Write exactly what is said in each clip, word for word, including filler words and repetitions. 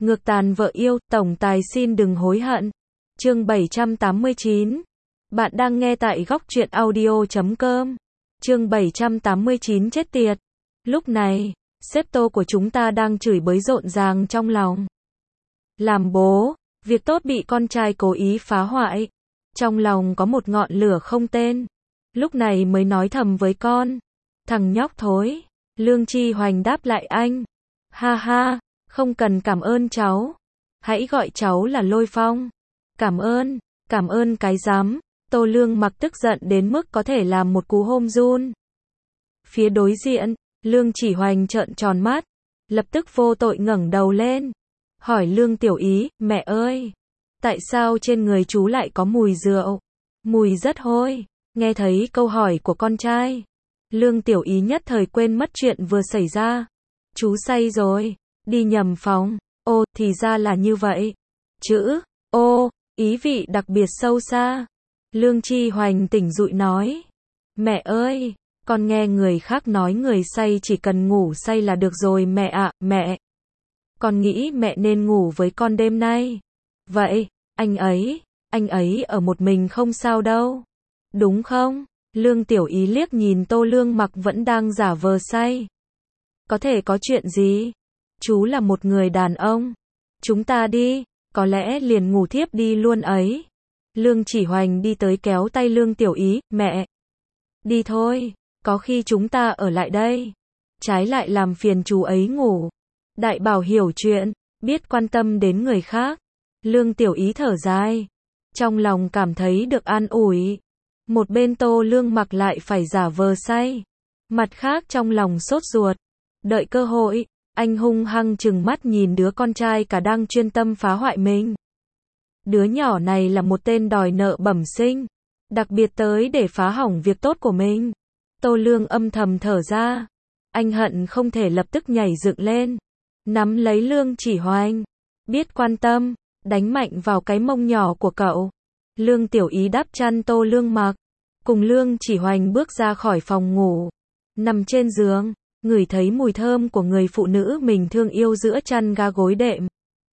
Ngược tàn vợ yêu, tổng tài xin đừng hối hận. Chương bảy trăm tám mươi chín. Bạn đang nghe tại góc truyện audio chấm com. Chương bảy trăm tám mươi chín chết tiệt. Lúc này, sếp Tô của chúng ta đang chửi bới rộn ràng trong lòng. Làm bố, việc tốt bị con trai cố ý phá hoại. Trong lòng có một ngọn lửa không tên. Lúc này mới nói thầm với con. Thằng nhóc thối. Lương Chi Hoành đáp lại anh. Ha ha, không cần cảm ơn cháu. Hãy gọi cháu là Lôi Phong. Cảm ơn, cảm ơn cái rắm. Tô Lương Mặc tức giận đến mức có thể làm một cú hôn run. Phía đối diện, Lương Chỉ Hoành trợn tròn mắt, lập tức vô tội ngẩng đầu lên. Hỏi Lương Tiểu Ý, mẹ ơi, tại sao trên người chú lại có mùi rượu? Mùi rất hôi. Nghe thấy câu hỏi của con trai, Lương Tiểu Ý nhất thời quên mất chuyện vừa xảy ra. Chú say rồi, đi nhầm phòng. Ô, thì ra là như vậy. Chữ, ô, ý vị đặc biệt sâu xa. Lương Chi Hoành tỉnh dụi nói. Mẹ ơi, con nghe người khác nói người say chỉ cần ngủ say là được rồi mẹ ạ, mẹ. Con nghĩ mẹ nên ngủ với con đêm nay. Vậy, anh ấy, anh ấy ở một mình không sao đâu. Đúng không? Lương Tiểu Ý liếc nhìn Tô Lương Mặc vẫn đang giả vờ say. Có thể có chuyện gì? Chú là một người đàn ông. Chúng ta đi, có lẽ liền ngủ thiếp đi luôn ấy. Lương Chỉ Hoành đi tới kéo tay Lương Tiểu Ý, mẹ. Đi thôi, có khi chúng ta ở lại đây. Trái lại làm phiền chú ấy ngủ. Đại Bảo hiểu chuyện, biết quan tâm đến người khác. Lương Tiểu Ý thở dài. Trong lòng cảm thấy được an ủi. Một bên Tô Lương Mặc lại phải giả vờ say. Mặt khác trong lòng sốt ruột. Đợi cơ hội, anh hung hăng trừng mắt nhìn đứa con trai cả đang chuyên tâm phá hoại mình. Đứa nhỏ này là một tên đòi nợ bẩm sinh. Đặc biệt tới để phá hỏng việc tốt của mình. Tô Lương âm thầm thở ra. Anh hận không thể lập tức nhảy dựng lên. Nắm lấy Lương Chỉ Hoành. Biết quan tâm, đánh mạnh vào cái mông nhỏ của cậu. Lương Tiểu Ý đắp chăn Tô Lương Mặc. Cùng Lương Chỉ Hoành bước ra khỏi phòng ngủ. Nằm trên giường, ngửi thấy mùi thơm của người phụ nữ mình thương yêu giữa chăn ga gối đệm.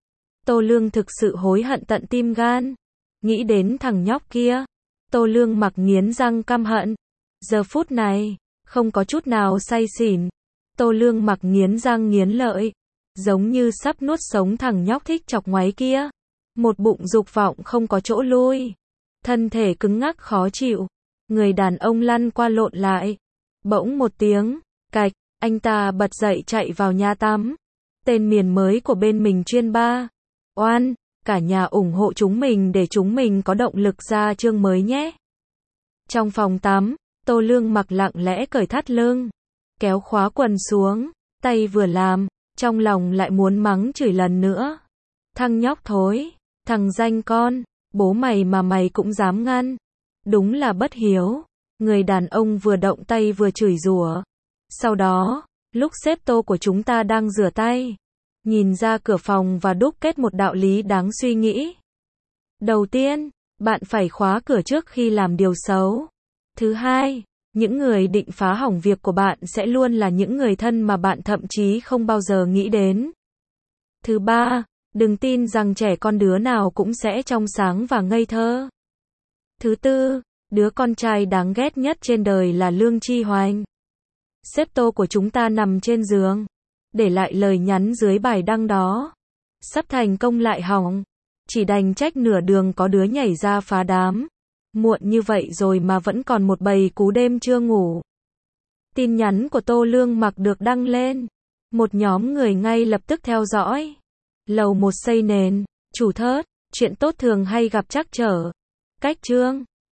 Tô Lương thực sự hối hận tận tim gan. Nghĩ đến thằng nhóc kia, Tô Lương Mặc nghiến răng căm hận. Giờ phút này, không có chút nào say xỉn. Tô Lương Mặc nghiến răng nghiến lợi, giống như sắp nuốt sống thằng nhóc thích chọc ngoáy kia. Một bụng dục vọng không có chỗ lui. Thân thể cứng ngắc khó chịu. Người đàn ông lăn qua lộn lại. Bỗng một tiếng, cạch, anh ta bật dậy chạy vào nhà tắm. Tên miền mới của bên mình chuyên ba. Oan, cả nhà ủng hộ chúng mình để chúng mình có động lực ra chương mới nhé. Trong phòng tắm, Tô Lương Mặc lặng lẽ cởi thắt lưng, kéo khóa quần xuống, tay vừa làm, trong lòng lại muốn mắng chửi lần nữa. Thằng nhóc thối, thằng danh con, bố mày mà mày cũng dám ngăn. Đúng là bất hiếu. Người đàn ông vừa động tay vừa chửi rủa. Sau đó, lúc sếp Tô của chúng ta đang rửa tay, nhìn ra cửa phòng và đúc kết một đạo lý đáng suy nghĩ. Đầu tiên, bạn phải khóa cửa trước khi làm điều xấu. Thứ hai, những người định phá hỏng việc của bạn sẽ luôn là những người thân mà bạn thậm chí không bao giờ nghĩ đến. Thứ ba, đừng tin rằng trẻ con đứa nào cũng sẽ trong sáng và ngây thơ. Thứ tư, đứa con trai đáng ghét nhất trên đời là Lương Chi Hoành. Sếp Tô của chúng ta nằm trên giường, để lại lời nhắn dưới bài đăng đó. Sắp thành công lại hỏng. Chỉ đành trách nửa đường có đứa nhảy ra phá đám. Muộn như vậy rồi mà vẫn còn một bầy cú đêm chưa ngủ. Tin nhắn của Tô Lương Mặc được đăng lên. Một nhóm người ngay lập tức theo dõi. Lầu một xây nền, chủ thớt, chuyện tốt thường hay gặp trắc trở. Cách chương